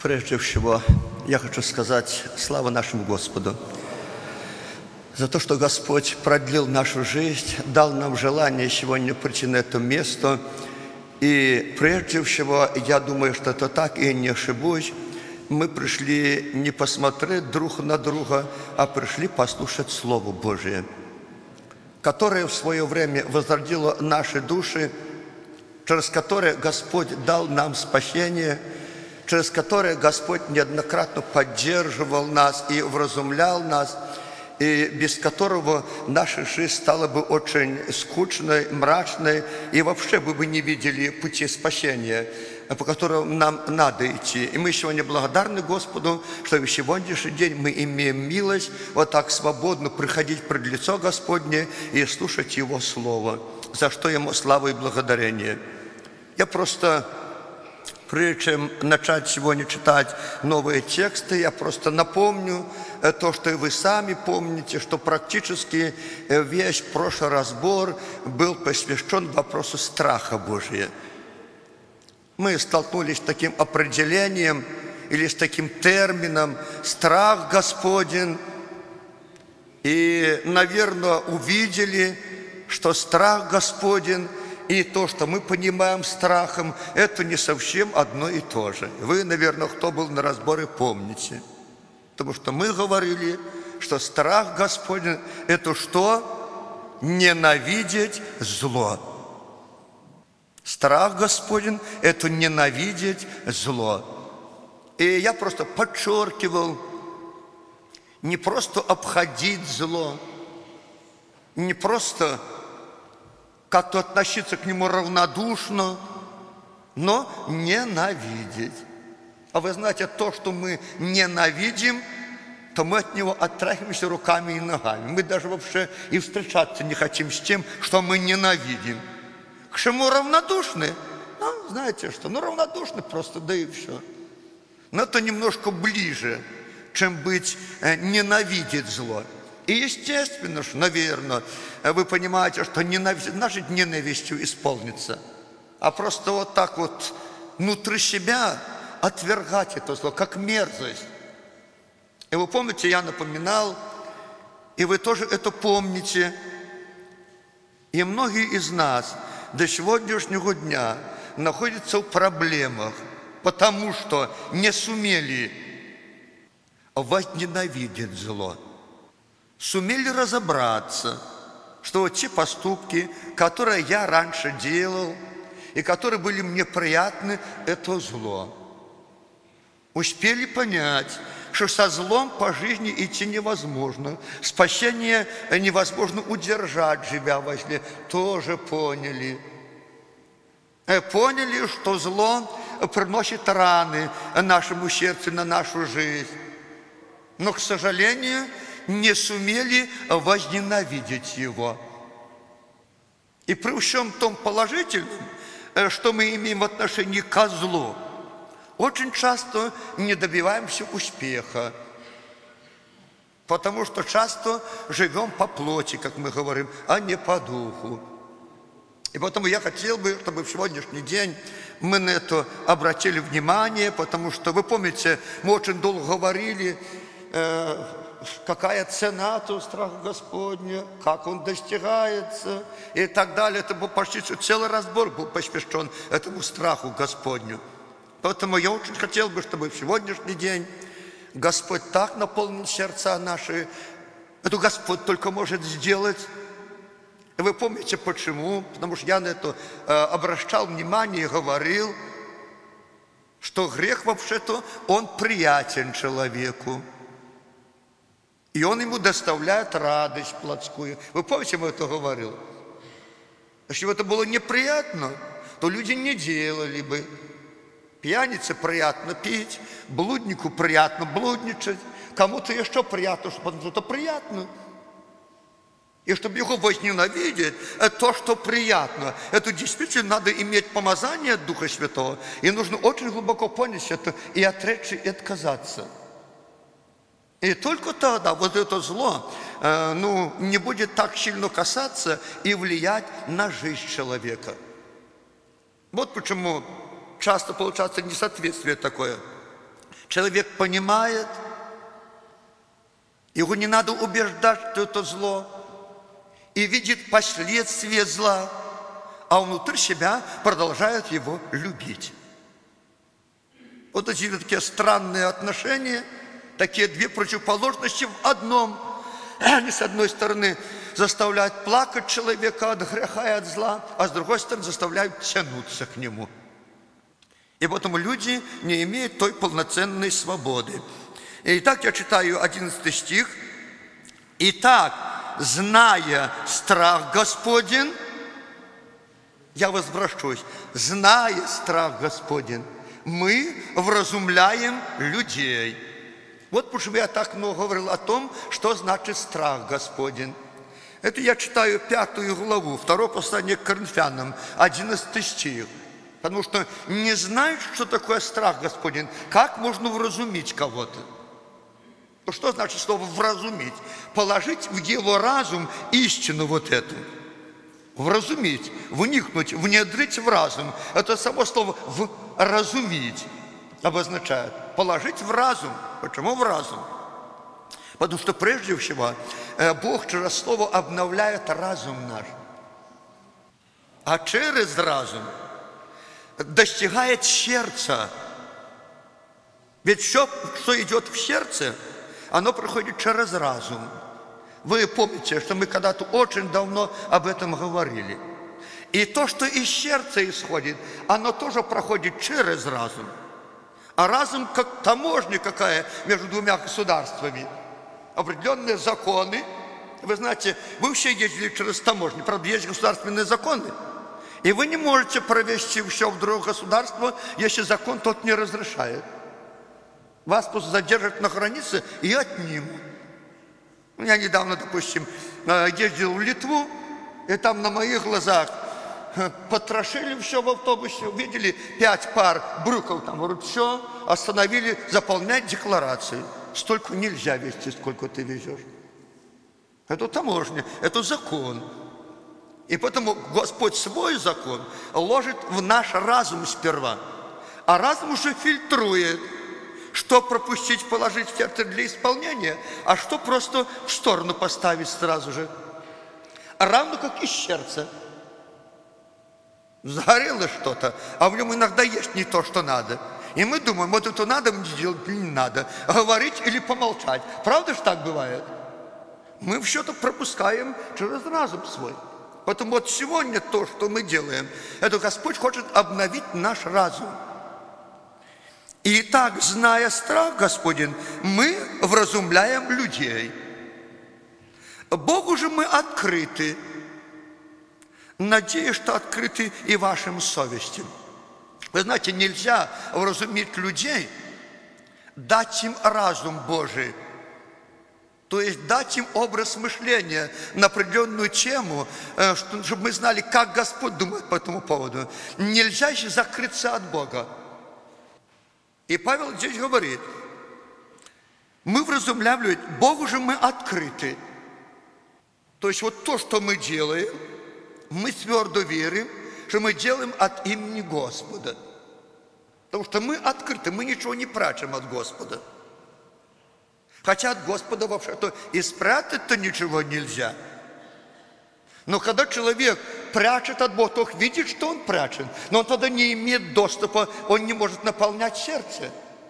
Прежде всего, я хочу сказать слава нашему Господу за то, что Господь продлил нашу жизнь, дал нам желание сегодня прийти на это место. И прежде всего, я думаю, что это так, и не ошибусь, мы пришли не посмотреть друг на друга, а пришли послушать Слово Божие, которое в свое время возродило наши души, через которое Господь дал нам спасение, через которое Господь неоднократно поддерживал нас и вразумлял нас, и без которого наша жизнь стала бы очень скучной, мрачной, и вообще вы бы не видели пути спасения, по которому нам надо идти. И мы сегодня благодарны Господу, что в сегодняшний день мы имеем милость вот так свободно приходить пред лицо Господне и слушать Его Слово, за что Ему слава и благодарение. Я просто, прежде чем начать сегодня читать новые тексты, я просто напомню то, что и вы сами помните, что практически весь прошлый разбор был посвящен вопросу страха Божия. Мы столкнулись с таким определением или с таким термином «страх Господень», и, наверное, увидели, что страх Господень и то, что мы понимаем страхом, это не совсем одно и то же. Вы, наверное, кто был на разборе, помните. Потому что мы говорили, что страх Господень – это что? Ненавидеть зло. Страх Господень – это ненавидеть зло. И я просто подчеркивал, не просто обходить зло, не просто как-то относиться к нему равнодушно, но ненавидеть. А вы знаете, то, что мы ненавидим, то мы от него оттрахиваемся руками и ногами. Мы даже вообще и встречаться не хотим с тем, что мы ненавидим. К чему равнодушны? Ну, знаете что, равнодушны просто, да и все. Но это немножко ближе, чем быть ненавидеть зло. И естественно, что, наверное, вы понимаете, что значит ненавистью исполнится, а просто вот так вот внутри себя отвергать это зло, как мерзость. И вы помните, я напоминал, и вы тоже это помните, и многие из нас до сегодняшнего дня находятся в проблемах, потому что не сумели возненавидеть зло. Сумели разобраться, что вот те поступки, которые я раньше делал, и которые были мне приятны, это зло. Успели понять, что со злом по жизни идти невозможно, спасение невозможно удержать, живя во зле, тоже поняли. Поняли, что зло приносит раны нашему сердцу, на нашу жизнь. Но, к сожалению, не сумели возненавидеть его. И при всем том положительном, что мы имеем в отношении ко злу, очень часто не добиваемся успеха, потому что часто живем по плоти, как мы говорим, а не по духу. И поэтому я хотел бы, чтобы в сегодняшний день мы на это обратили внимание, потому что, вы помните, мы очень долго говорили, какая цена этого страха Господня, как он достигается и так далее. Это был почти целый разбор был посвящен этому страху Господню. Поэтому я очень хотел бы, чтобы в сегодняшний день Господь так наполнил сердца наши. Это Господь только может сделать. И вы помните почему? Потому что я на это обращал внимание и говорил, что грех вообще-то, он приятен человеку. И он ему доставляет радость плотскую. Вы помните, я это говорил? Если бы это было неприятно, то люди не делали бы. Пьянице приятно пить, блуднику приятно блудничать, кому-то еще приятно, потому что это приятно. И чтобы его возненавидеть, то, что приятно, это действительно надо иметь помазание от Духа Святого, и нужно очень глубоко понять это и отречься, и отказаться. И только тогда вот это зло не будет так сильно касаться и влиять на жизнь человека. Вот почему часто получается несоответствие такое. Человек понимает, его не надо убеждать, что это зло, и видит последствия зла, а внутри себя продолжает его любить. Вот эти такие странные отношения, такие две противоположности в одном. Они, с одной стороны, заставляют плакать человека от греха и от зла, а с другой стороны, заставляют тянуться к нему. И поэтому люди не имеют той полноценной свободы. Итак, я читаю 11 стих. «Итак, зная страх Господень», я возвращусь, «зная страх Господень, мы вразумляем людей». Вот почему я так много говорил о том, что значит страх Господень. Это я читаю 5 главу, 2 послание к Коринфянам, 11 стих. Потому что не знаешь, что такое страх Господень, как можно вразумить кого-то? Ну, что значит слово «вразумить»? Положить в его разум истину вот эту. Вразумить, вникнуть, внедрить в разум. Это само слово «вразумить» обозначает. Положить в разум. Почему в разум? Потому что прежде всего Бог через слово обновляет разум наш. А через разум достигает сердца. Ведь все, что идет в сердце, оно проходит через разум. Вы помните, что мы когда-то очень давно об этом говорили. И то, что из сердца исходит, оно тоже проходит через разум. А разум как таможня какая между двумя государствами. Определенные законы. Вы знаете, вы все ездили через таможню. Правда, есть государственные законы. И вы не можете провести все в другое государство, если закон тот не разрешает. Вас просто задержат на границе и отнимут. Я недавно, допустим, ездил в Литву, и там на моих глазах потрошили все в автобусе, увидели 5 пар брюков, там, говорят, все, остановили заполнять декларации. Столько нельзя везти, сколько ты везешь. Это таможня, это закон. И поэтому Господь свой закон ложит в наш разум сперва, а разум уже фильтрует, что пропустить, положить в сердце для исполнения, а что просто в сторону поставить сразу же. Равно как и сердце. Загорело что-то, а в нем иногда есть не то, что надо. И мы думаем, вот это надо мне делать или не надо, говорить или помолчать. Правда же так бывает? Мы все-то пропускаем через разум свой. Поэтому вот сегодня то, что мы делаем, это Господь хочет обновить наш разум. И так, зная страх Господень, мы вразумляем людей. Богу же мы открыты, надеюсь, что открыты и вашим совестям. Вы знаете, нельзя вразумить людей, дать им разум Божий, то есть дать им образ мышления на определенную тему, чтобы мы знали, как Господь думает по этому поводу. Нельзя еще закрыться от Бога. И Павел здесь говорит, мы вразумляем людей, Богу же мы открыты. То есть вот то, что мы делаем, мы твердо верим, что мы делаем от имени Господа. Потому что мы открыты, мы ничего не прячем от Господа. Хотя от Господа вообще-то и спрятать-то ничего нельзя. Но когда человек прячет от Бога, то видит, что он прячет, но он тогда не имеет доступа, он не может наполнять сердце.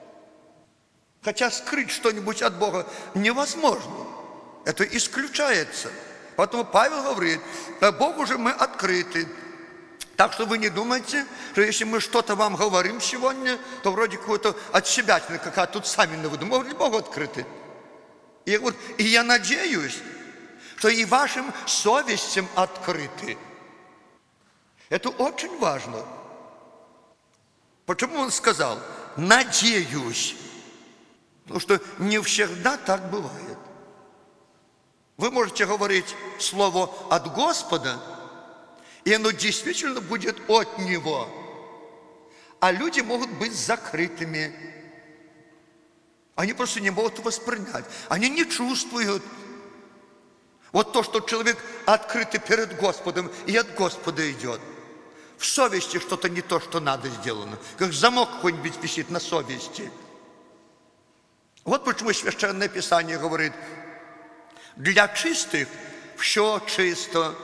Хотя скрыть что-нибудь от Бога невозможно. Это исключается. Поэтому Павел говорит, Богу же мы открыты. Так что вы не думайте, что если мы что-то вам говорим сегодня, то вроде какой-то от себя какая-то тут сами навыдумывали, Богу открыты. И я надеюсь, что и вашим совестям открыты. Это очень важно. Почему он сказал «надеюсь»? Потому что не всегда так бывает. Вы можете говорить слово от Господа, и оно действительно будет от Него. А люди могут быть закрытыми. Они просто не могут воспринять. Они не чувствуют. Вот то, что человек открытый перед Господом, и от Господа идет. В совести что-то не то, что надо сделано. Как замок какой-нибудь висит на совести. Вот почему Священное Писание говорит: для чистых все чисто,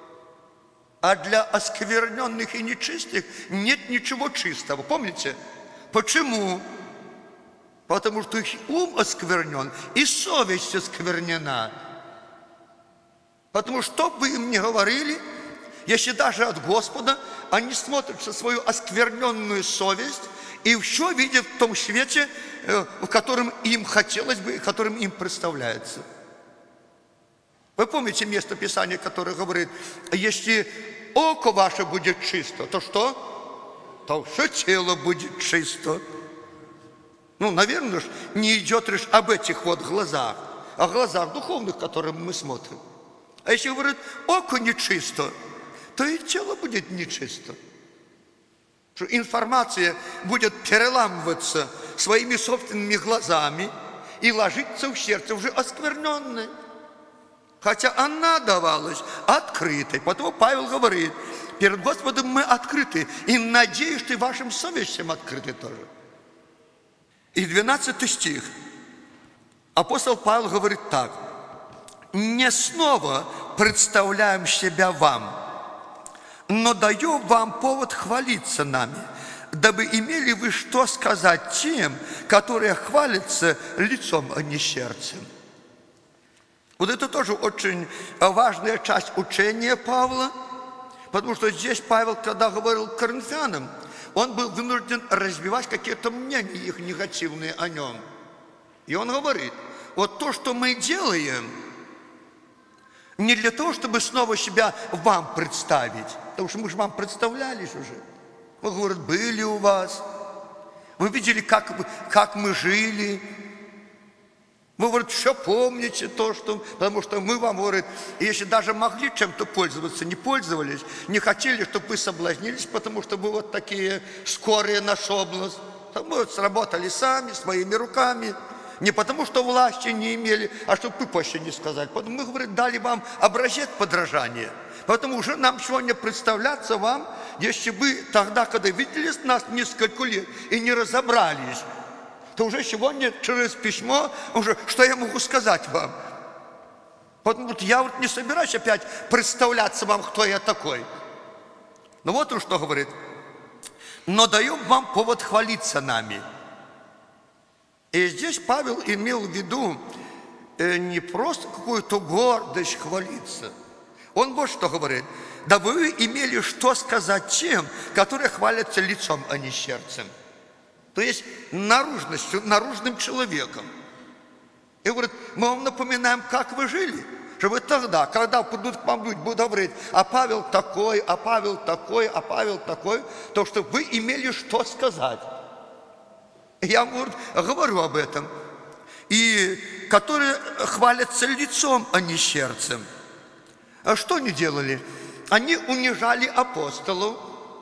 а для оскверненных и нечистых нет ничего чистого. Помните? Почему? Потому что их ум осквернен, и совесть осквернена. Потому что бы им ни говорили, если даже от Господа, они смотрят на свою оскверненную совесть и все видят в том свете, в котором им хотелось бы, которым им представляется. Вы помните место Писания, которое говорит: если око ваше будет чисто, то что? То все тело будет чисто. Наверное, не идет речь об этих вот глазах, о глазах духовных, которым мы смотрим. А если говорит, око нечисто, то и тело будет нечисто. Что информация будет переламываться своими собственными глазами и ложиться в сердце уже оскверненной. Хотя она давалась открытой. Потому Павел говорит: перед Господом мы открыты, и надеюсь, что и вашим совестям открыты тоже. И 12 стих. Апостол Павел говорит так: «Не снова представляем себя вам, но даем вам повод хвалиться нами, дабы имели вы что сказать тем, которые хвалятся лицом, а не сердцем». Вот это тоже очень важная часть учения Павла, потому что здесь Павел, когда говорил к коринфянам, он был вынужден разбивать какие-то мнения их негативные о нем. И он говорит: вот то, что мы делаем, не для того, чтобы снова себя вам представить, потому что мы же вам представлялись уже. Мы, говорят, были у вас, вы видели, как мы жили. Вы, говорит, все помните то, что... Потому что мы вам, говорит, если даже могли чем-то пользоваться, не пользовались, не хотели, чтобы вы соблазнились, потому что вы вот такие скорые на соблазн. Мы вот сработали сами, своими руками. Не потому, что власти не имели, а чтобы пыпаще не сказать. Поэтому мы, говорит, дали вам образец подражания. Поэтому уже нам сегодня представляться вам, если вы тогда, когда видели нас несколько лет и не разобрались, то уже сегодня через письмо, уже что я могу сказать вам? Потому что я вот не собираюсь опять представляться вам, кто я такой. Но вот он что говорит: «Но даем вам повод хвалиться нами». И здесь Павел имел в виду не просто какую-то гордость хвалиться. Он вот что говорит: «Дабы вы имели что сказать тем, которые хвалятся лицом, а не сердцем». То есть наружностью, наружным человеком. И говорит: мы вам напоминаем, как вы жили, чтобы тогда, когда придут к вам люди, будут говорить: а Павел такой, а Павел такой, а Павел такой, то чтобы вы имели что сказать. И я вам говорю об этом. И которые хвалятся лицом, а не сердцем. А что они делали? Они унижали апостолов,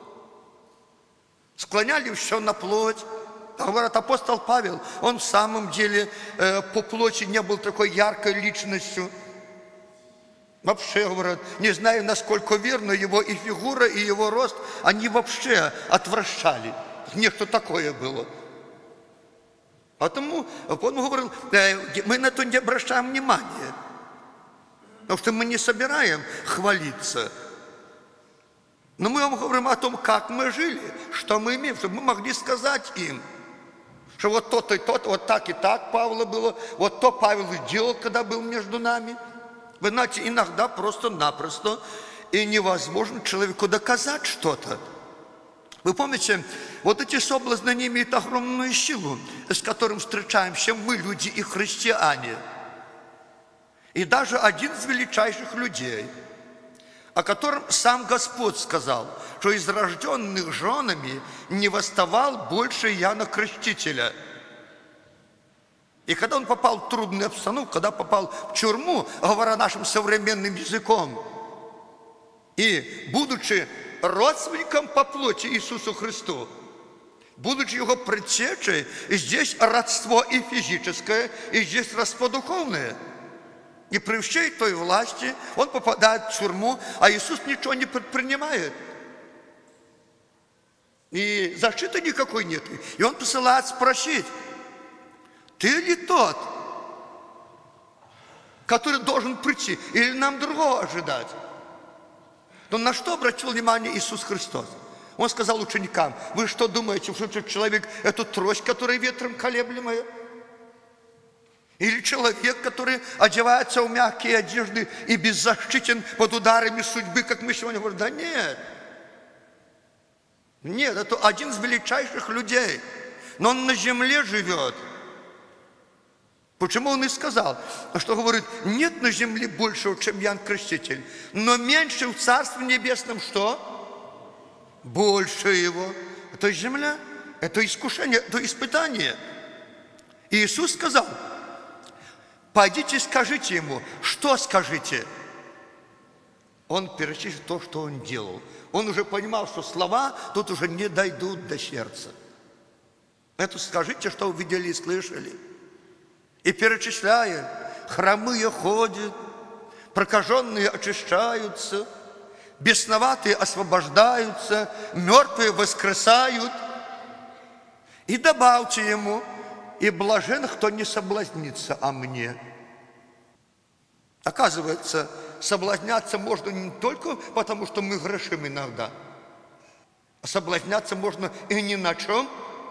склоняли все на плоть. Говорят, апостол Павел, он в самом деле по плоти не был такой яркой личностью. Вообще, говорят, не знаю, насколько верно, его и фигура, и его рост, они вообще отвращали. Нечто такое было. Поэтому он говорил, мы на это не обращаем внимания. Потому что мы не собираем хвалиться. Но мы вам говорим о том, как мы жили, что мы имеем, чтобы мы могли сказать им, что вот то-то и то-то, вот так и так Павла было, вот то Павел делал, когда был между нами. Вы знаете, иногда просто-напросто и невозможно человеку доказать что-то. Вы помните, вот эти соблазны не имеют огромную силу, с которым встречаемся мы, люди и христиане. И даже один из величайших людей, о котором сам Господь сказал, что из рожденных женами не восставал больше Иоанна Крестителя. И когда он попал в трудную обстановку, когда попал в тюрьму, говоря нашим современным языком, и будучи родственником по плоти Иисусу Христу, будучи его предтечей, и здесь родство и физическое, и здесь родство духовное. И при всей той власти он попадает в тюрьму, а Иисус ничего не предпринимает. И защиты никакой нет. И он посылает спросить: Ты ли тот, который должен прийти, или нам другого ожидать? Но на что обратил внимание Иисус Христос? Он сказал ученикам: вы что думаете, что этот человек – это трость, которая ветром колеблемая? Или человек, который одевается в мягкие одежды и беззащитен под ударами судьбы, как мы сегодня говорим? Да нет. Нет, это один из величайших людей. Но он на земле живет. Почему он и сказал, что говорит: нет на земле большего, чем Иоанн Креститель, но меньше в Царстве Небесном что? Больше его. Это земля, это искушение, это испытание. И Иисус сказал: пойдите, скажите ему. Что скажите? Он перечислил то, что он делал. Он уже понимал, что слова тут уже не дойдут до сердца. Это скажите, что вы видели и слышали. И перечисляя: хромые ходят, прокаженные очищаются, бесноватые освобождаются, мертвые воскресают. И добавьте ему: и блажен, кто не соблазнится о мне. Оказывается, соблазняться можно не только потому, что мы грешим иногда, а соблазняться можно и ни на чем.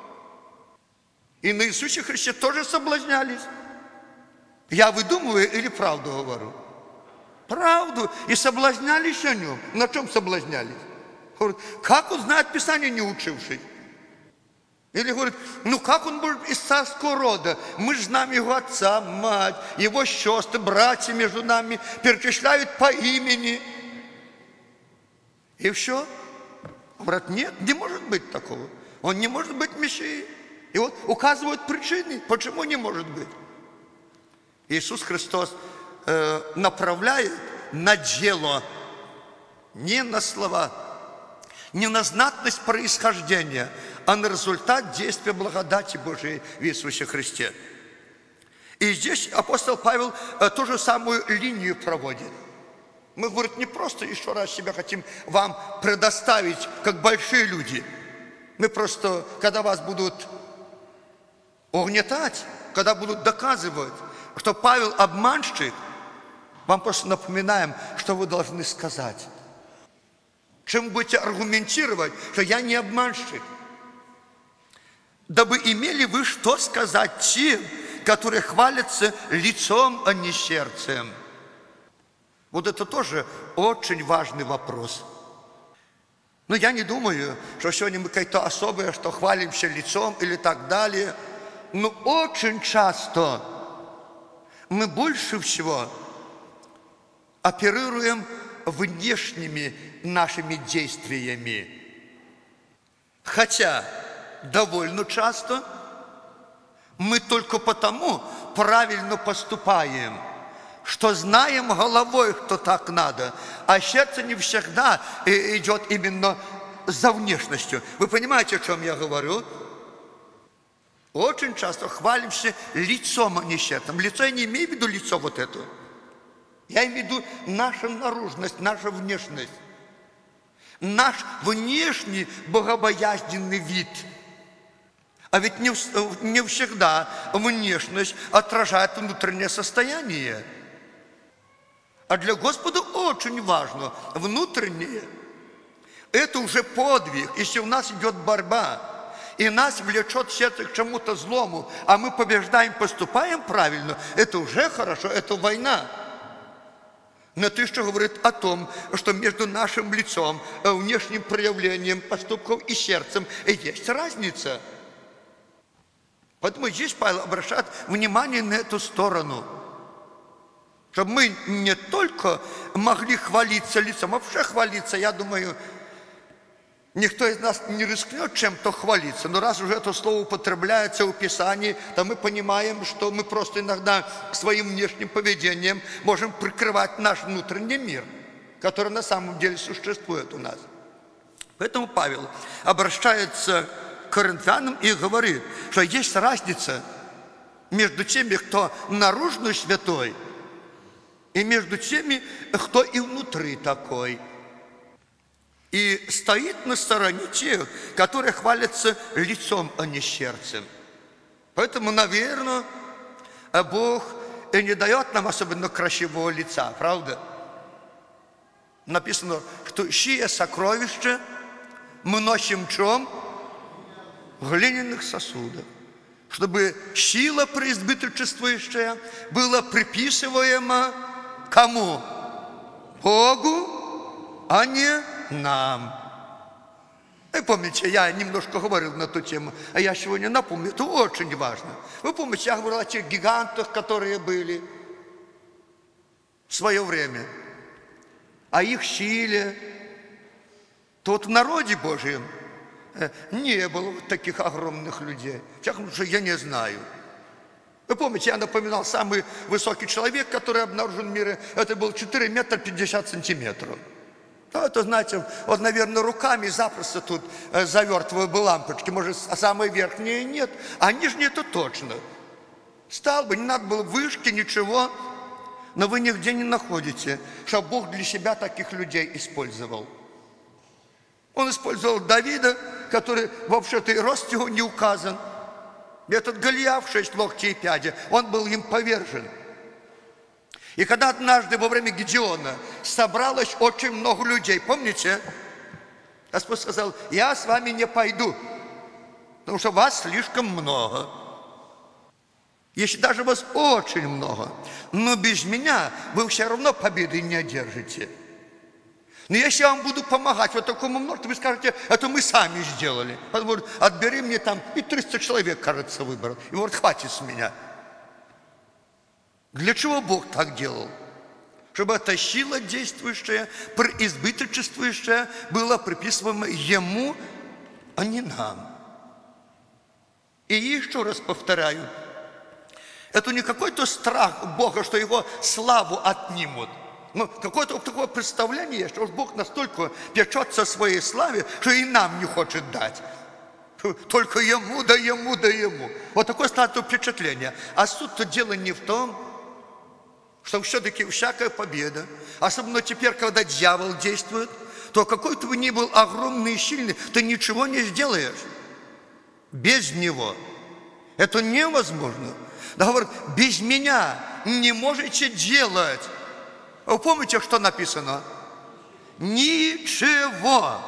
И на Иисусе Христе тоже соблазнялись. Я выдумываю или правду говорю? Правду. И соблазнялись о нем. На чем соблазнялись? Говорит: как он знает Писание, не учившись? Или говорит: ну как он может из царского рода? Мы же знаем его отца, мать, его сестры, братья между нами, перечисляют по имени. И все. Говорят: нет, не может быть такого. Он не может быть Мессией. И вот указывают причины, почему не может быть. Иисус Христос направляет на дело, не на слова, не на знатность происхождения, а на результат действия благодати Божией в Иисусе Христе. И здесь апостол Павел ту же самую линию проводит. Мы, говорит, не просто еще раз себя хотим вам предоставить, как большие люди. Мы просто, когда вас будут угнетать, когда будут доказывать, что Павел обманщик, вам просто напоминаем, что вы должны сказать. Чем вы будете аргументировать, что я не обманщик. Дабы имели вы что сказать тем, которые хвалятся лицом, а не сердцем. Вот это тоже очень важный вопрос. Но я не думаю, что сегодня мы какие-то особые, что хвалимся лицом или так далее. Но очень часто мы больше всего оперируем внешними нашими действиями. Хотя довольно часто мы только потому правильно поступаем, что знаем головой, что так надо, а сердце не всегда идет именно за внешностью. Вы понимаете, о чем я говорю? Очень часто хвалимся лицом, а не сердцем. Лицо я не имею в виду лицо вот это. Я имею в виду наша наружность, наша внешность. Наш внешний богобоязненный вид. А ведь не всегда внешность отражает внутреннее состояние. А для Господа очень важно внутреннее. Это уже подвиг, если у нас идет борьба. И нас влечет сердце к чему-то злому, а мы побеждаем, поступаем правильно, это уже хорошо, это война. Но это еще говорит о том, что между нашим лицом, внешним проявлением поступков и сердцем есть разница. Поэтому здесь Павел обращает внимание на эту сторону. Чтобы мы не только могли хвалиться лицом, вообще хвалиться, я думаю, никто из нас не рискнет чем-то хвалиться. Но раз уже это слово употребляется в Писании, то мы понимаем, что мы просто иногда своим внешним поведением можем прикрывать наш внутренний мир, который на самом деле существует у нас. Поэтому Павел обращается к коринфянам и говорит, что есть разница между теми, кто наружно святой, и между теми, кто и внутри такой. И стоит на стороне тех, которые хвалятся лицом, а не сердцем. Поэтому, наверное, А Бог и не дает нам особенно красивого лица, правда? Написано, что «сие сокровище мы носим в чем? В глиняных сосудах, чтобы сила преизбыточествующая была приписываема кому? Богу, а не нам». Вы помните, я немножко говорил на эту тему, а я сегодня напомню, это очень важно. Вы помните, я говорил о тех гигантах, которые были в свое время, о их силе. То вот в народе Божьем не было вот таких огромных людей. Потому что я не знаю. Вы помните, я напоминал, самый высокий человек, который обнаружен в мире, это был 4 метра 50 сантиметров. Ну, это, знаете, вот, наверное, руками запросто тут завертываю бы лампочки. Может, а самые верхние нет, а нижние это точно. Стал бы, не надо было вышки, ничего. Но вы нигде не находите, что Бог для себя таких людей использовал. Он использовал Давида, который вообще-то и рост его не указан. Этот Голиаф 6 локтей и пяди, он был им повержен. И когда однажды во время Гедеона собралось очень много людей, помните? Господь сказал: я с вами не пойду, потому что вас слишком много. Если даже вас очень много, но без меня вы все равно победы не одержите. Но если я вам буду помогать вот такому множеству, вы скажете: это мы сами сделали. Он говорит: отбери мне там, и 300 человек, кажется, выбрал. И говорит: хватит с меня. Для чего Бог так делал? Чтобы эта сила действующая, преизбыточествующая, была приписываема Ему, а не нам. И еще раз повторяю, это не какой-то страх Бога, что Его славу отнимут. Но какое-то такое представление, что Бог настолько печется о своей славе, что и нам не хочет дать. Только Ему, да Ему, да Ему. Вот такое стало впечатление. А суть-то дело не в том, что все-таки всякая победа, особенно теперь, когда дьявол действует, то какой ты бы ни был огромный и сильный, ты ничего не сделаешь без него. Это невозможно. Да, говорит: без меня не можете делать. Вы помните, что написано? Ничего.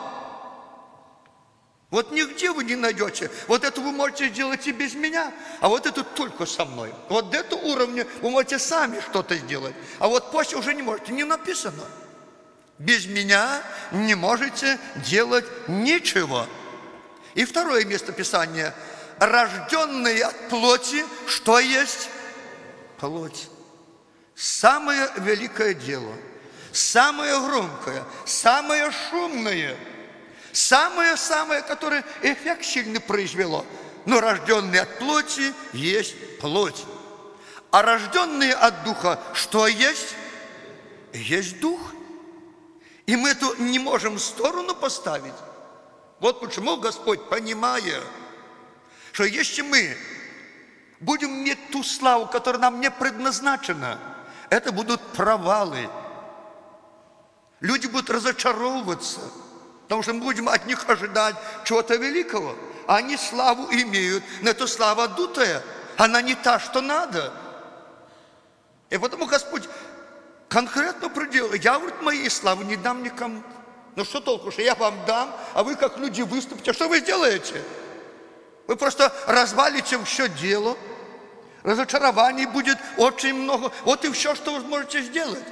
Вот нигде вы не найдете. Вот это вы можете сделать и без меня, а вот это только со мной. Вот до этого уровня вы можете сами что-то сделать, а вот после уже не можете. Не написано. Без меня не можете делать ничего. И второе место Писания. Рожденные от плоти, что есть плоть. Самое великое дело, самое громкое, самое шумное, самое-самое, которое эффект сильный произвело. Но рожденные от плоти есть плоть. А рожденные от духа, что есть? Есть дух. И мы это не можем в сторону поставить. Вот почему Господь, понимая, что если мы будем иметь ту славу, которая нам не предназначена, это будут провалы. Люди будут разочаровываться, потому что мы будем от них ожидать чего-то великого. А они славу имеют, но эта слава дутая, она не та, что надо. И потому Господь конкретно определил: я, говорит, моей славы не дам никому. Ну что толку, что я вам дам, а вы как люди выступите, что вы сделаете? Вы просто развалите все дело, разочарований будет очень много. Вот и все, что вы можете сделать.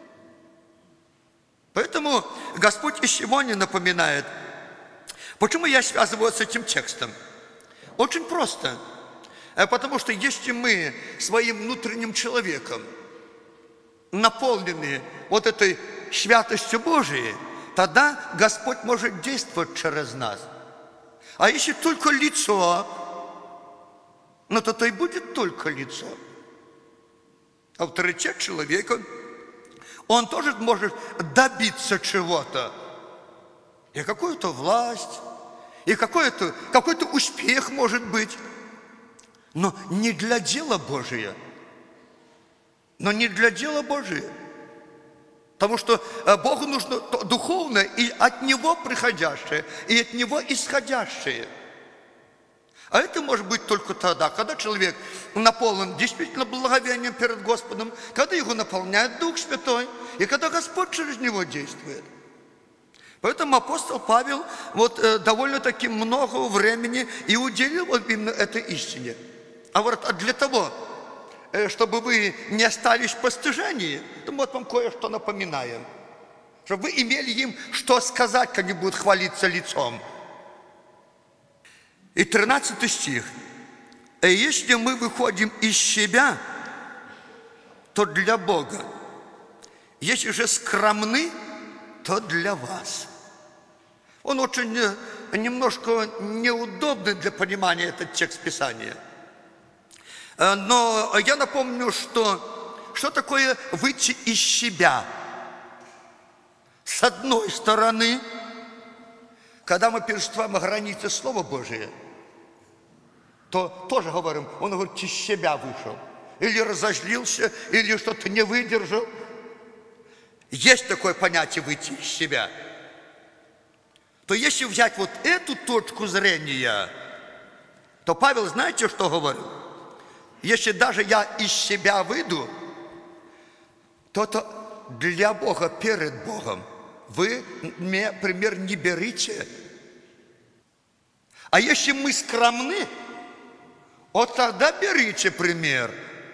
Поэтому Господь и сегодня напоминает. Почему я связываю с этим текстом? Очень просто. Потому что если мы своим внутренним человеком наполнены вот этой святостью Божией, тогда Господь может действовать через нас. А если только лицо, ну то и будет только лицо. Авторитет человека, он тоже может добиться чего-то. И какую-то власть, и какой-то успех может быть. Но не для дела Божия. Но не для дела Божия. Потому что Богу нужно духовное и от Него приходящее, и от Него исходящее. А это может быть только тогда, когда человек наполнен действительно благовением перед Господом, когда его наполняет Дух Святой, и когда Господь через него действует. Поэтому апостол Павел довольно-таки много времени и уделил именно этой истине. А для того, чтобы вы не остались в постыжении, то мы вам кое-что напоминаем. Чтобы вы имели им что сказать, когда они будут хвалиться лицом. И 13 стих. «Если мы выходим из себя, то для Бога. Если же скромны, то для вас». Он очень немножко неудобный для понимания, этот текст Писания. Но я напомню, что такое выйти из себя. С одной стороны, когда мы переступаем границы Слова Божия, то тоже говорим, он говорит, из себя вышел. Или разозлился, или что-то не выдержал. Есть такое понятие выйти из себя. То если взять вот эту точку зрения, то Павел, знаете, что говорил? Если даже я из себя выйду, то это для Бога, перед Богом. Вы мне пример не берите. А если мы скромны, вот тогда берите пример.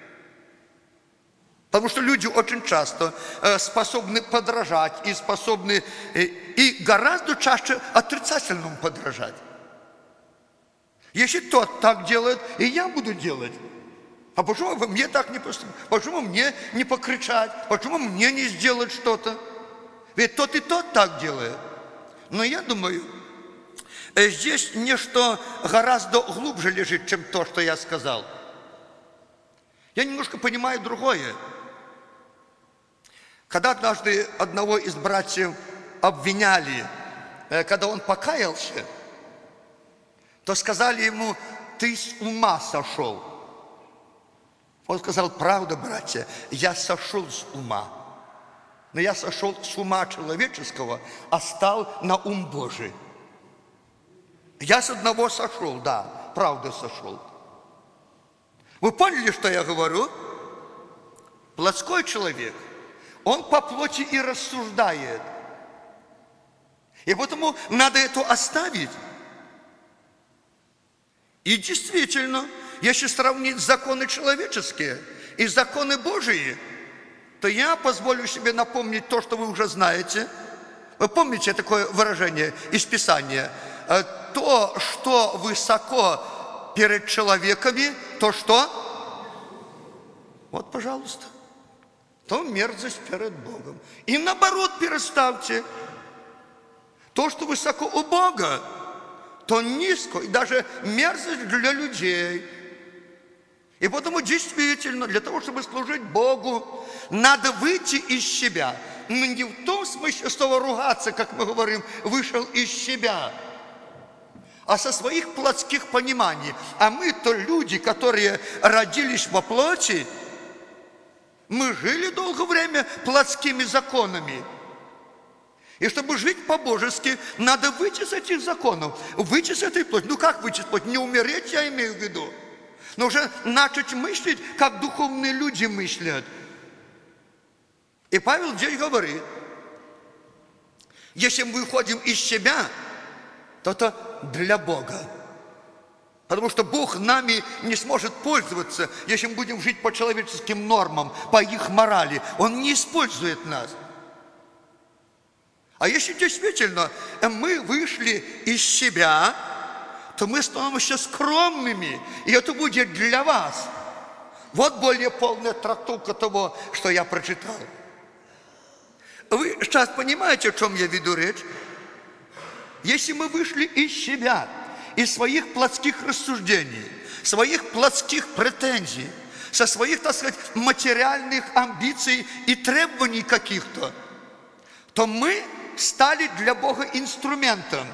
Потому что люди очень часто способны подражать и способны и гораздо чаще отрицательному подражать. Если тот так делает, и я буду делать. А почему вы мне так не поступить? Почему мне не покричать? Почему мне не сделать что-то? Ведь тот и тот так делает. Но я думаю, здесь нечто гораздо глубже лежит, чем то, что я сказал. Я немножко понимаю другое. Когда однажды одного из братьев обвиняли, когда он покаялся, то сказали ему, ты с ума сошел. Он сказал, правда, братья, я сошел с ума. Но я сошел с ума человеческого, а стал на ум Божий. Я с одного сошел, да, правда сошел. Вы поняли, что я говорю? Плотской человек, он по плоти и рассуждает. И потому надо это оставить. И действительно, если сравнить законы человеческие и законы Божии, то я позволю себе напомнить то, что вы уже знаете. Вы помните такое выражение из Писания? То, что высоко перед человеками, то что? Вот, пожалуйста. То мерзость перед Богом. И наоборот переставьте. То, что высоко у Бога, то низко, и даже мерзость для людей. И потому действительно, для того, чтобы служить Богу, надо выйти из себя. Но не в том смысле, что ругаться, как мы говорим, вышел из себя, а со своих плотских пониманий. А мы-то люди, которые родились во плоти, мы жили долгое время плотскими законами. И чтобы жить по-божески, надо выйти с этих законов, выйти с этой плоти. Ну как выйти с плоти? Не умереть, я имею в виду. Но уже начать мыслить, как духовные люди мыслят. И Павел здесь говорит, если мы выходим из себя, то это для Бога. Потому что Бог нами не сможет пользоваться, если мы будем жить по человеческим нормам, по их морали. Он не использует нас. А если действительно мы вышли из себя, то мы становимся скромными, и это будет для вас. Вот более полная трактовка того, что я прочитал. Вы сейчас понимаете, о чем я веду речь? Если мы вышли из себя, из своих плотских рассуждений, своих плотских претензий, со своих, так сказать, материальных амбиций и требований каких-то, то мы стали для Бога инструментом.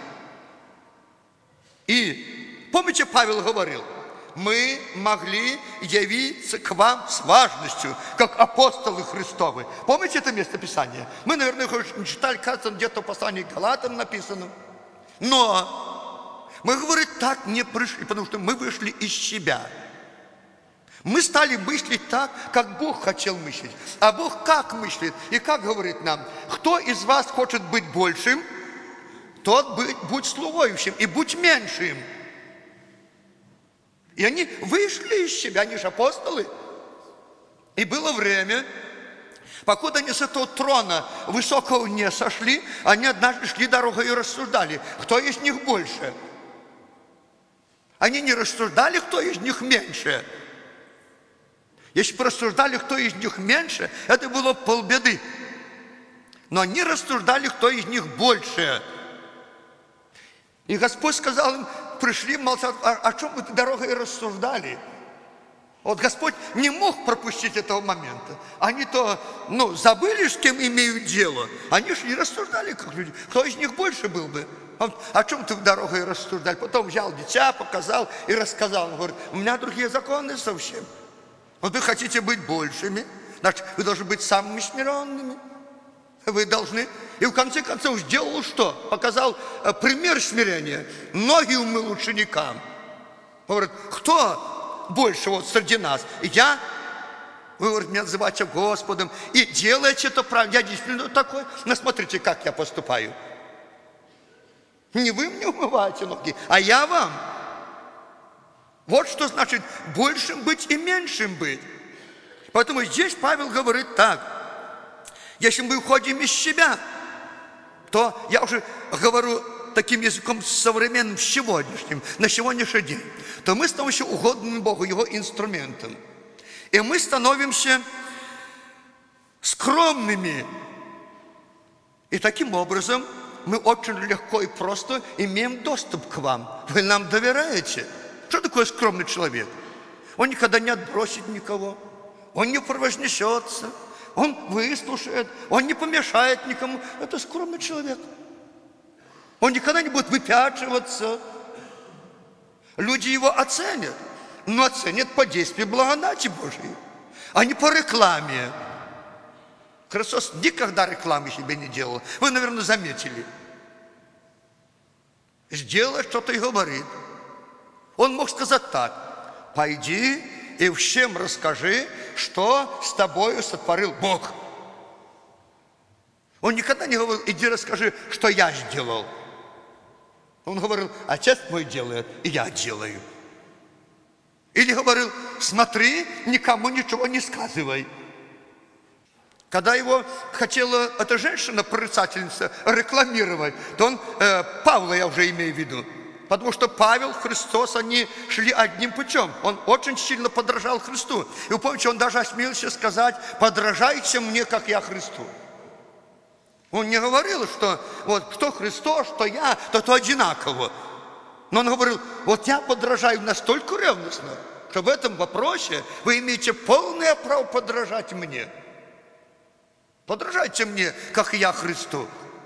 И помните, Павел говорил, мы могли явиться к вам с важностью, как апостолы Христовы. Помните это место Писания? Мы, наверное, читали, кажется, где-то в послании к Галатам написано. Но Мы, говорит, так не пришли, потому что мы вышли из себя. Мы стали мыслить так, как Бог хотел мыслить. А Бог как мыслит? И как говорит нам: кто из вас хочет быть большим, тот будь слугующим и будь меньшим. И они вышли из себя, они же апостолы. И было время, покуда они с этого трона высокого не сошли, они однажды шли дорогой и рассуждали, кто из них больше. Они не рассуждали, кто из них меньше. Если бы рассуждали, кто из них меньше, это было полбеды. Но они рассуждали, кто из них больше. И Господь сказал им: пришли, молчат, о чем вы дорогой рассуждали? Вот Господь не мог пропустить этого момента. Они-то, забыли, с кем имеют дело. Они шли, рассуждали, как люди. Кто из них больше был бы? О чем ты дорогой рассуждали? Потом взял дитя, показал и рассказал. Он говорит: у меня другие законы совсем. Вот вы хотите быть большими, значит, вы должны быть самыми смиренными. Вы должны. И в конце концов сделал что? Показал пример смирения. Ноги умыл ученикам. Говорит: кто больше вот среди нас? Я? Вы, говорит, меня называете Господом и делаете это правильно. Я действительно такой. Но смотрите, как я поступаю. Не вы мне умываете ноги, а я вам. Вот что значит большим быть и меньшим быть. Поэтому здесь Павел говорит так: если мы уходим из себя, то я уже говорю таким языком современным, сегодняшним, на сегодняшний день, то мы становимся угодным Богу, Его инструментом. И мы становимся скромными. И таким образом мы очень легко и просто имеем доступ к вам. Вы нам доверяете. Что такое скромный человек? Он никогда не отбросит никого. Он не превознесется. Он выслушает. Он не помешает никому. Это скромный человек. Он никогда не будет выпячиваться. Люди его оценят. Но оценят по действию благодати Божией, а не по рекламе. Христос никогда рекламы себе не делал. Вы, наверное, заметили. Сделай что-то и говорит. Он мог сказать так: пойди и всем расскажи, что с тобою сотворил Бог. Он никогда не говорил: иди расскажи, что я сделал. Он говорил: Отец мой делает, и я делаю. Или говорил: смотри, никому ничего не сказывай. Когда его хотела эта женщина, прорицательница, рекламировать, то он, Павла я уже имею в виду, потому что Павел, Христос, они шли одним путем. Он очень сильно подражал Христу. И вы помните, он даже осмелился сказать: подражайте мне, как я Христу. Он не говорил, что вот кто Христос, что я, то одинаково. Но он говорил: вот я подражаю настолько ревностно, что в этом вопросе вы имеете полное право подражать мне. Подражайте мне, как я Христу.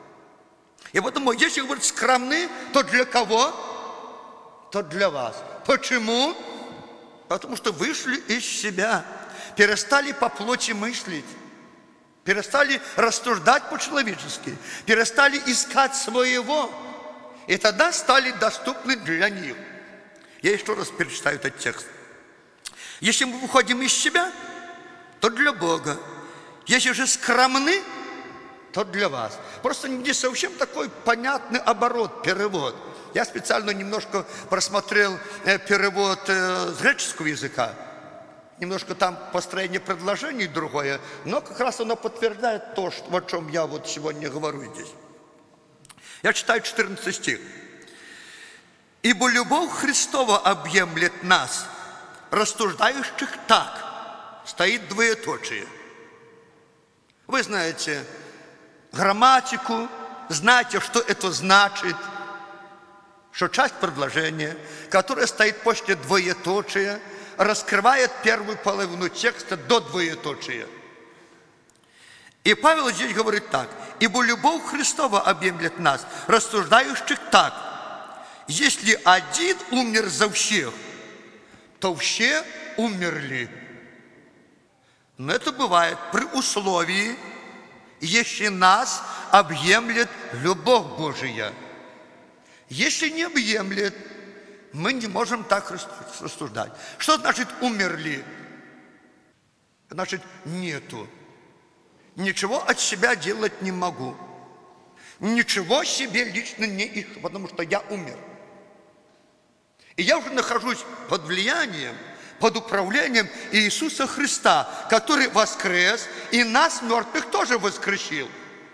И потому, если говорить скромны, то для кого? То для вас. Почему? Потому что вышли из себя, перестали по плоти мыслить, перестали рассуждать по-человечески, перестали искать своего, и тогда стали доступны для них. Я еще раз перечитаю этот текст. Если мы выходим из себя, то для Бога. Если же скромны, то для вас. Просто не совсем такой понятный оборот, перевод. Я специально немножко просмотрел перевод с греческого языка. Немножко там построение предложений другое, но как раз оно подтверждает то, о чем я вот сегодня говорю здесь. Я читаю 14 стих. «Ибо любовь Христова объемлет нас, рассуждающих так». Стоит двоеточие. Вы знаете грамматику, знаете, что это значит, что часть предложения, которая стоит после двоеточия, раскрывает первую половину текста до двоеточия. И Павел здесь говорит так: «Ибо любовь Христова объемлет нас, рассуждающих так: если один умер за всех, то все умерли». Но это бывает при условии, если нас объемлет любовь Божия. Если не объемлет, Мы не можем так рассуждать. Что значит умерли? Значит, нету. Ничего от себя делать не могу. Ничего себе лично не ищу, потому что я умер. И я уже нахожусь под влиянием, под управлением Иисуса Христа, который воскрес и нас, мертвых, тоже воскресил.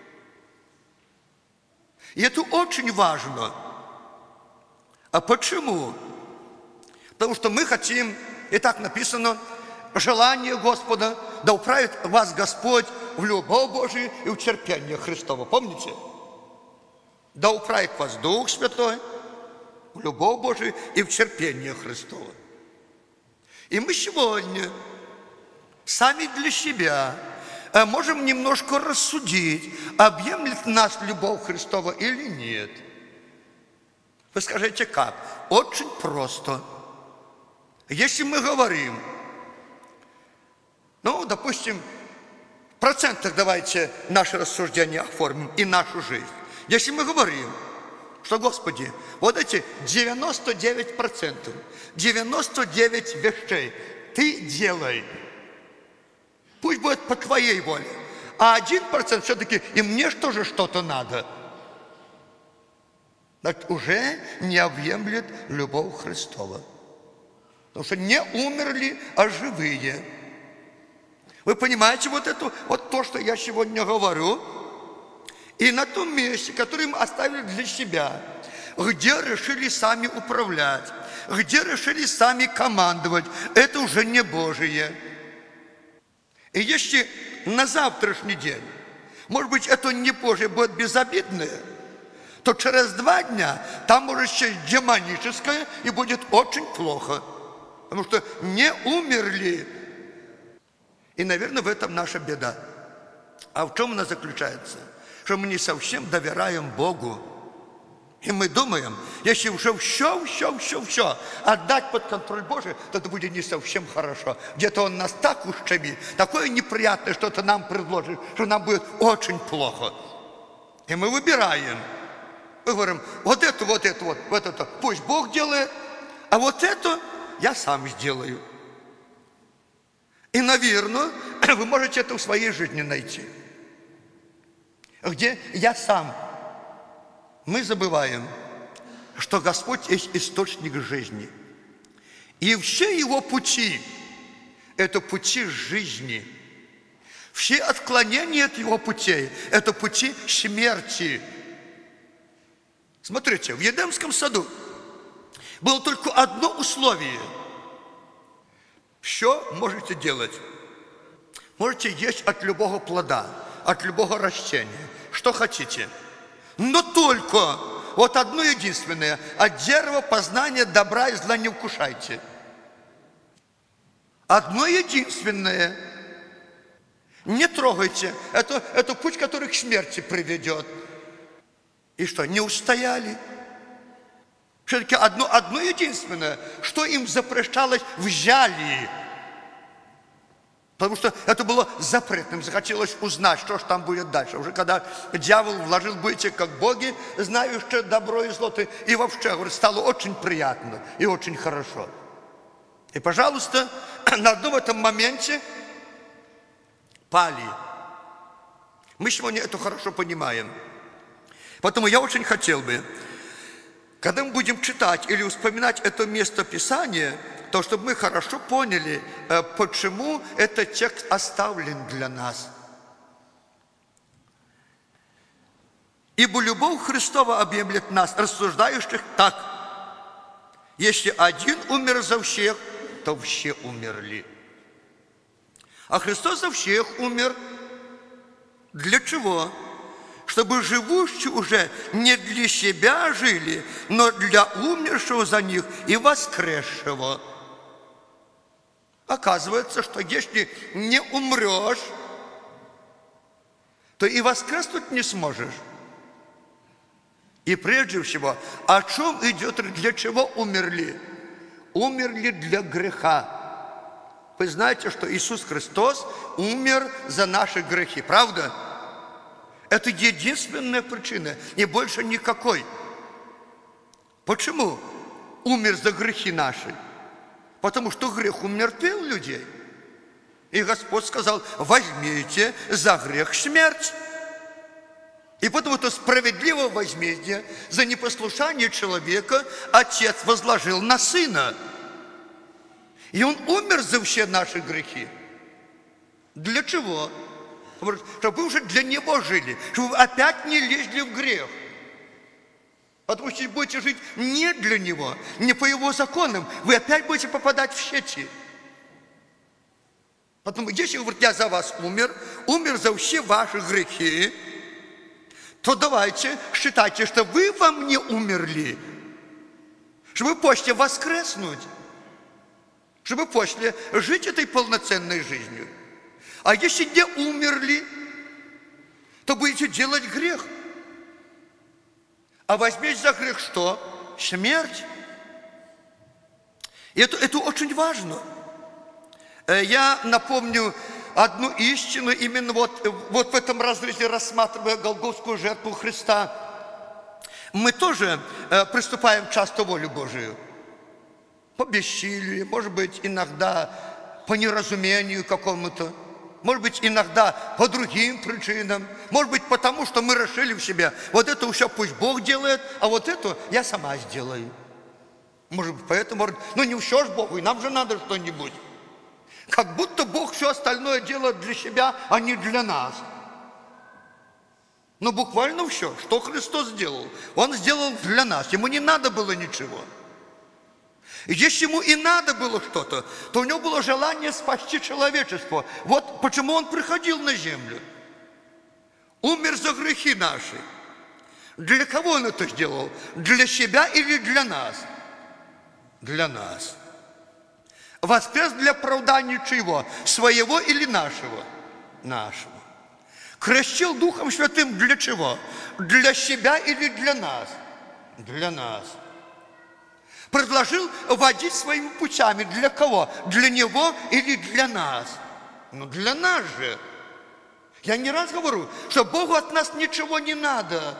И это очень важно. А почему? Потому что мы хотим, и так написано, желание Господа, да управит вас Господь в любовь Божию и в терпение Христово. Помните? Да управит вас Дух Святой в любовь Божию и в терпение Христово. И мы сегодня сами для себя можем немножко рассудить, объемлет нас любовь Христова или нет. Вы скажете, как? Очень просто. Если мы говорим, допустим, в процентах давайте наше рассуждение оформим и нашу жизнь. Если мы говорим, что, Господи, вот эти 99%, 99 вещей Ты делай, пусть будет по Твоей воле, а 1% все-таки и мне тоже что-то надо, так уже не объемлет любовь Христова. Потому что не умерли, а живые. Вы понимаете вот то, что я сегодня говорю? И на том месте, которое мы оставили для себя, где решили сами управлять, где решили сами командовать, это уже не Божие. И если на завтрашний день, может быть, это не Божие будет безобидное, то через 2 дня там может сесть демоническое и будет очень плохо. Потому что не умерли. И, наверное, в этом наша беда. А в чем она заключается? Что мы не совсем доверяем Богу. И мы думаем, если уже все отдать под контроль Божий, то это будет не совсем хорошо. Где-то Он нас так ущемит, такое неприятное что-то нам предложит, что нам будет очень плохо. И мы выбираем. Мы говорим, вот это пусть Бог делает, а вот это я сам сделаю. И, наверное, вы можете это в своей жизни найти. Где я сам. Мы забываем, что Господь есть источник жизни. И все Его пути – это пути жизни. Все отклонения от Его путей – это пути смерти. Смотрите, в Едемском саду было только одно условие. Все можете делать. Можете есть от любого плода, от любого растения, что хотите. Но только вот одно единственное: от дерева познания добра и зла не вкушайте. Одно единственное. Не трогайте. Это путь, который к смерти приведет. И что, не устояли? Все-таки одно единственное, что им запрещалось, взяли. Потому что это было запретным. Захотелось узнать, что же там будет дальше. Уже когда дьявол вложил, будете как боги, знающие добро и зло, и вообще, говорит, стало очень приятно и очень хорошо. И, пожалуйста, на одном этом моменте пали. Мы сегодня это хорошо понимаем. Поэтому я очень хотел бы, когда мы будем читать или вспоминать это место Писания, то чтобы мы хорошо поняли, почему этот текст оставлен для нас. Ибо любовь Христова объемлет нас, рассуждающих так: если один умер за всех, то все умерли. А Христос за всех умер. Для чего? Чтобы живущие уже не для себя жили, но для умершего за них и воскресшего. Оказывается, что если не умрешь, то и воскреснуть не сможешь. И прежде всего, о чем идет речь? Для чего умерли? Умерли для греха. Вы знаете, что Иисус Христос умер за наши грехи, правда? Это единственная причина, и больше никакой. Почему? умер за грехи наши? Потому что грех умертвил людей. И Господь сказал: возьмите за грех смерть. И потому что справедливое возмездие за непослушание человека Отец возложил на Сына. И Он умер за все наши грехи. Для чего? Чтобы вы уже для Него жили, чтобы вы опять не лезли в грех. Потому что если будете жить не для Него, не по Его законам, вы опять будете попадать в сети. Потому если говорит: я за вас умер за все ваши грехи, то давайте считайте, что вы во мне умерли, чтобы после воскреснуть, чтобы после жить этой полноценной жизнью. А если не умерли, то будете делать грех. А возмездие за грех что? Смерть. И это очень важно. Я напомню одну истину, именно вот в этом разрезе, рассматривая Голгофскую жертву Христа. Мы тоже приступаем часто в волю Божию. По бессилию, может быть, иногда по неразумению какому-то, может быть, иногда по другим причинам, может быть, потому что мы решили в себе: вот это все пусть Бог делает, а вот это я сама сделаю. Может быть, поэтому, ну не все ж Богу, и нам же надо что-нибудь. Как будто Бог все остальное делает для себя, а не для нас. Но буквально все, что Христос сделал, Он сделал для нас. Ему не надо было ничего. И если Ему и надо было что-то, то у Него было желание спасти человечество. Вот почему Он приходил на землю. Умер за грехи наши. Для кого Он это сделал? Для себя или для нас? Для нас. Воскрес для оправдания чего? Своего или нашего? Нашего. Крестил Духом Святым для чего? Для себя или для нас? Для нас. Предложил водить своими путями. Для кого? Для Него или для нас? Ну, для нас же. Я не раз говорю, что Богу от нас ничего не надо.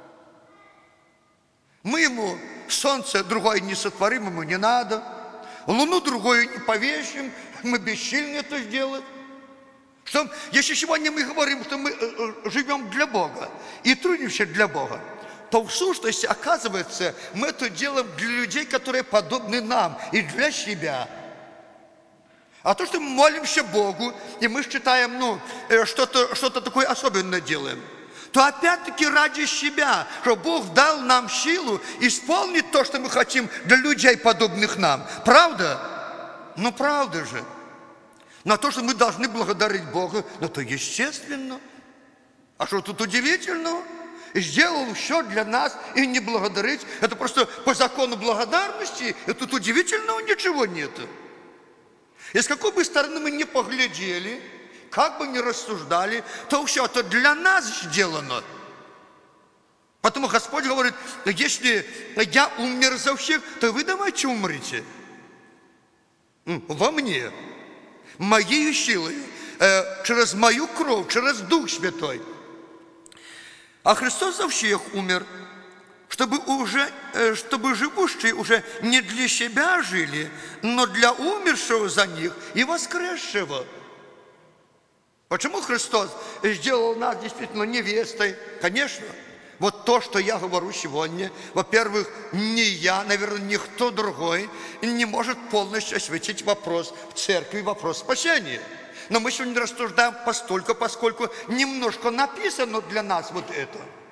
Мы Ему солнце другое не сотворим, Ему не надо. Луну другую не повесим, мы бессильны это сделать. Что, если сегодня мы говорим, что мы живем для Бога и трудимся для Бога, то в сущности, оказывается, мы это делаем для людей, которые подобны нам, и для себя. А то, что мы молимся Богу, и мы считаем, что-то такое особенное делаем, то опять-таки ради себя, что Бог дал нам силу исполнить то, что мы хотим для людей, подобных нам. Правда? Ну, правда же. На то, что мы должны благодарить Бога, это естественно. А что тут удивительного? Сделал все для нас и не благодарить. Это просто по закону благодарности, и тут удивительного ничего нету. И с какой бы стороны мы ни поглядели, как бы ни рассуждали, то все это для нас сделано. Потому Господь говорит: если я умер за всех, то вы давайте умрите. Во мне, моей силой, через мою кровь, через Дух Святой. А Христос за всех умер, чтобы живущие уже не для себя жили, но для умершего за них и воскресшего. Почему Христос сделал нас действительно невестой? Конечно, вот то, что я говорю сегодня, во-первых, не я, наверное, никто другой не может полностью осветить вопрос в церкви, вопрос спасения. Но мы сегодня рассуждаем поскольку немножко написано для нас вот это.